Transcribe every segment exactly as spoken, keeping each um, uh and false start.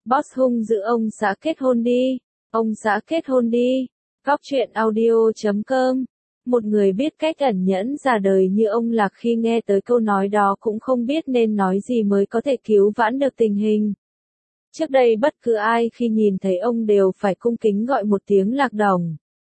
Boss hung dữ ông xã kết hôn đi, ông xã kết hôn đi. Góc truyện audio chấm com. Một người biết cách ẩn nhẫn ra đời như ông Lạc khi nghe tới câu nói đó cũng không biết nên nói gì mới có thể cứu vãn được tình hình. Trước đây bất cứ ai khi nhìn thấy ông đều phải cung kính gọi một tiếng Lạc Đồng.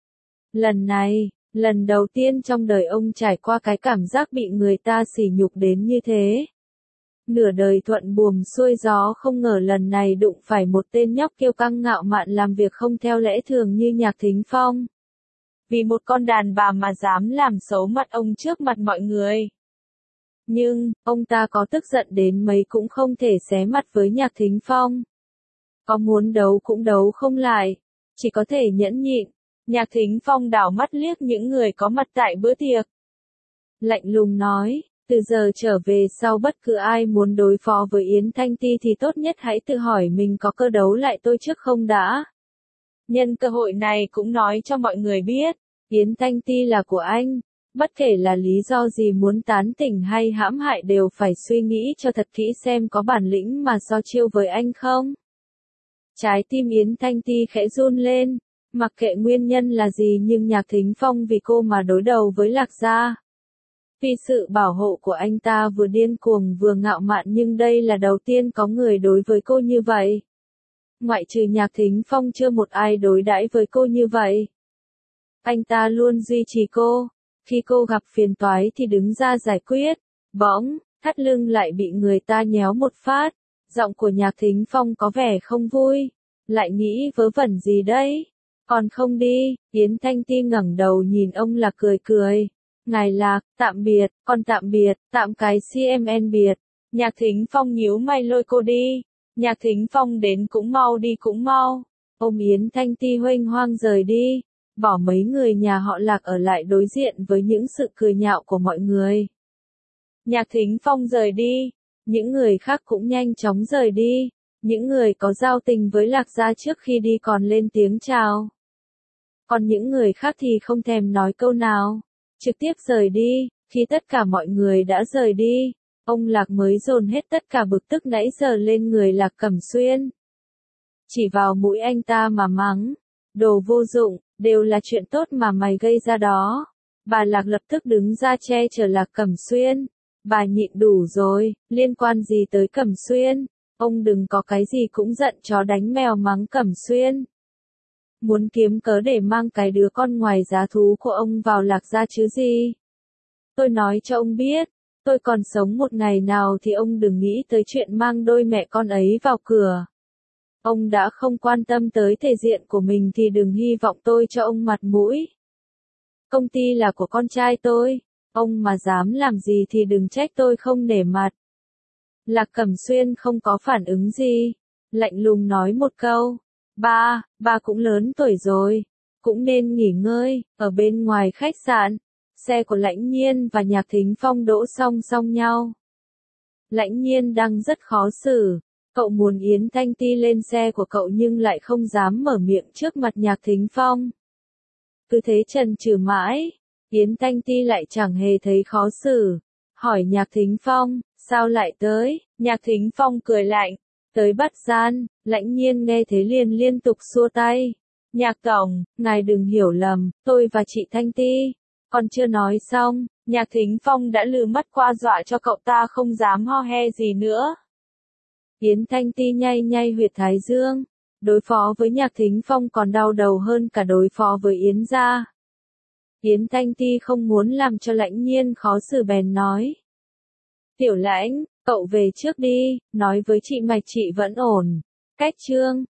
Lần này, lần đầu tiên trong đời ông trải qua cái cảm giác bị người ta sỉ nhục đến như thế. Nửa đời thuận buồm xuôi gió không ngờ lần này đụng phải một tên nhóc kiêu căng ngạo mạn làm việc không theo lẽ thường như Nhạc Thính Phong. Vì một con đàn bà mà dám làm xấu mặt ông trước mặt mọi người. Nhưng, ông ta có tức giận đến mấy cũng không thể xé mặt với Nhạc Thính Phong. Có muốn đấu cũng đấu không lại, chỉ có thể nhẫn nhịn. Nhạc Thính Phong đảo mắt liếc những người có mặt tại bữa tiệc. Lạnh lùng nói, từ giờ trở về sau bất cứ ai muốn đối phó với Yến Thanh Ti thì tốt nhất hãy tự hỏi mình có cơ đấu lại tôi trước không đã. Nhân cơ hội này cũng nói cho mọi người biết, Yến Thanh Ti là của anh, bất kể là lý do gì muốn tán tỉnh hay hãm hại đều phải suy nghĩ cho thật kỹ xem có bản lĩnh mà so chiêu với anh không. Trái tim Yến Thanh Ti khẽ run lên, mặc kệ nguyên nhân là gì nhưng Nhạc Thính Phong vì cô mà đối đầu với Lạc gia. Vì sự bảo hộ của anh ta vừa điên cuồng vừa ngạo mạn nhưng đây là đầu tiên có người đối với cô như vậy. Ngoại trừ Nhạc Thính Phong chưa một ai đối đãi với cô như vậy. Anh ta luôn duy trì cô, khi cô gặp phiền toái thì đứng ra giải quyết, bỗng, thắt lưng lại bị người ta nhéo một phát, giọng của Nhạc Thính Phong có vẻ không vui, lại nghĩ vớ vẩn gì đấy, còn không đi, Yến Thanh Ti ngẩng đầu nhìn ông Lạc cười cười. Ngài Lạc, tạm biệt, con tạm biệt, tạm cái xê em en biệt. Nhạc Thính Phong nhíu mày lôi cô đi. Nhạc Thính Phong đến cũng mau đi cũng mau. Ôm Yến Thanh Ti huênh hoang rời đi. Bỏ mấy người nhà họ Lạc ở lại đối diện với những sự cười nhạo của mọi người. Nhạc Thính Phong rời đi. Những người khác cũng nhanh chóng rời đi. Những người có giao tình với Lạc gia trước khi đi còn lên tiếng chào. Còn những người khác thì không thèm nói câu nào. Trực tiếp rời đi, khi tất cả mọi người đã rời đi, ông Lạc mới dồn hết tất cả bực tức nãy giờ lên người Lạc Cẩm Xuyên. Chỉ vào mũi anh ta mà mắng, đồ vô dụng, đều là chuyện tốt mà mày gây ra đó. Bà Lạc lập tức đứng ra che chở Lạc Cẩm Xuyên. Bà nhịn đủ rồi, liên quan gì tới Cẩm Xuyên, ông đừng có cái gì cũng giận chó đánh mèo mắng Cẩm Xuyên. Muốn kiếm cớ để mang cái đứa con ngoài giá thú của ông vào Lạc gia chứ gì. Tôi nói cho ông biết, tôi còn sống một ngày nào thì ông đừng nghĩ tới chuyện mang đôi mẹ con ấy vào cửa. Ông đã không quan tâm tới thể diện của mình thì đừng hy vọng tôi cho ông mặt mũi. Công ty là của con trai tôi, ông mà dám làm gì thì đừng trách tôi không nể mặt. Lạc Cẩm Xuyên không có phản ứng gì, lạnh lùng nói một câu. Ba, ba cũng lớn tuổi rồi, cũng nên nghỉ ngơi. Ở bên ngoài khách sạn, xe của Lãnh Nhiên và Nhạc Thính Phong đỗ song song nhau. Lãnh Nhiên đang rất khó xử, cậu muốn Yến Thanh Ti lên xe của cậu nhưng lại không dám mở miệng trước mặt Nhạc Thính Phong. Cứ thế chần chừ mãi, Yến Thanh Ti lại chẳng hề thấy khó xử, hỏi Nhạc Thính Phong, sao lại tới? Nhạc Thính Phong cười lạnh. Tới bắt gian, Lãnh Nhiên nghe thế liền liên tục xua tay. Nhạc tổng, ngài đừng hiểu lầm, tôi và chị Thanh Ti. Còn chưa nói xong, Nhạc Thính Phong đã lừ mắt qua dọa cho cậu ta không dám ho he gì nữa. Yến Thanh Ti nhay nhay huyệt thái dương. Đối phó với Nhạc Thính Phong còn đau đầu hơn cả đối phó với Yến gia. Yến Thanh Ti không muốn làm cho Lãnh Nhiên khó xử bèn nói. Tiểu Lãnh, cậu về trước đi, nói với chị Mạch chị vẫn ổn. Cách chương.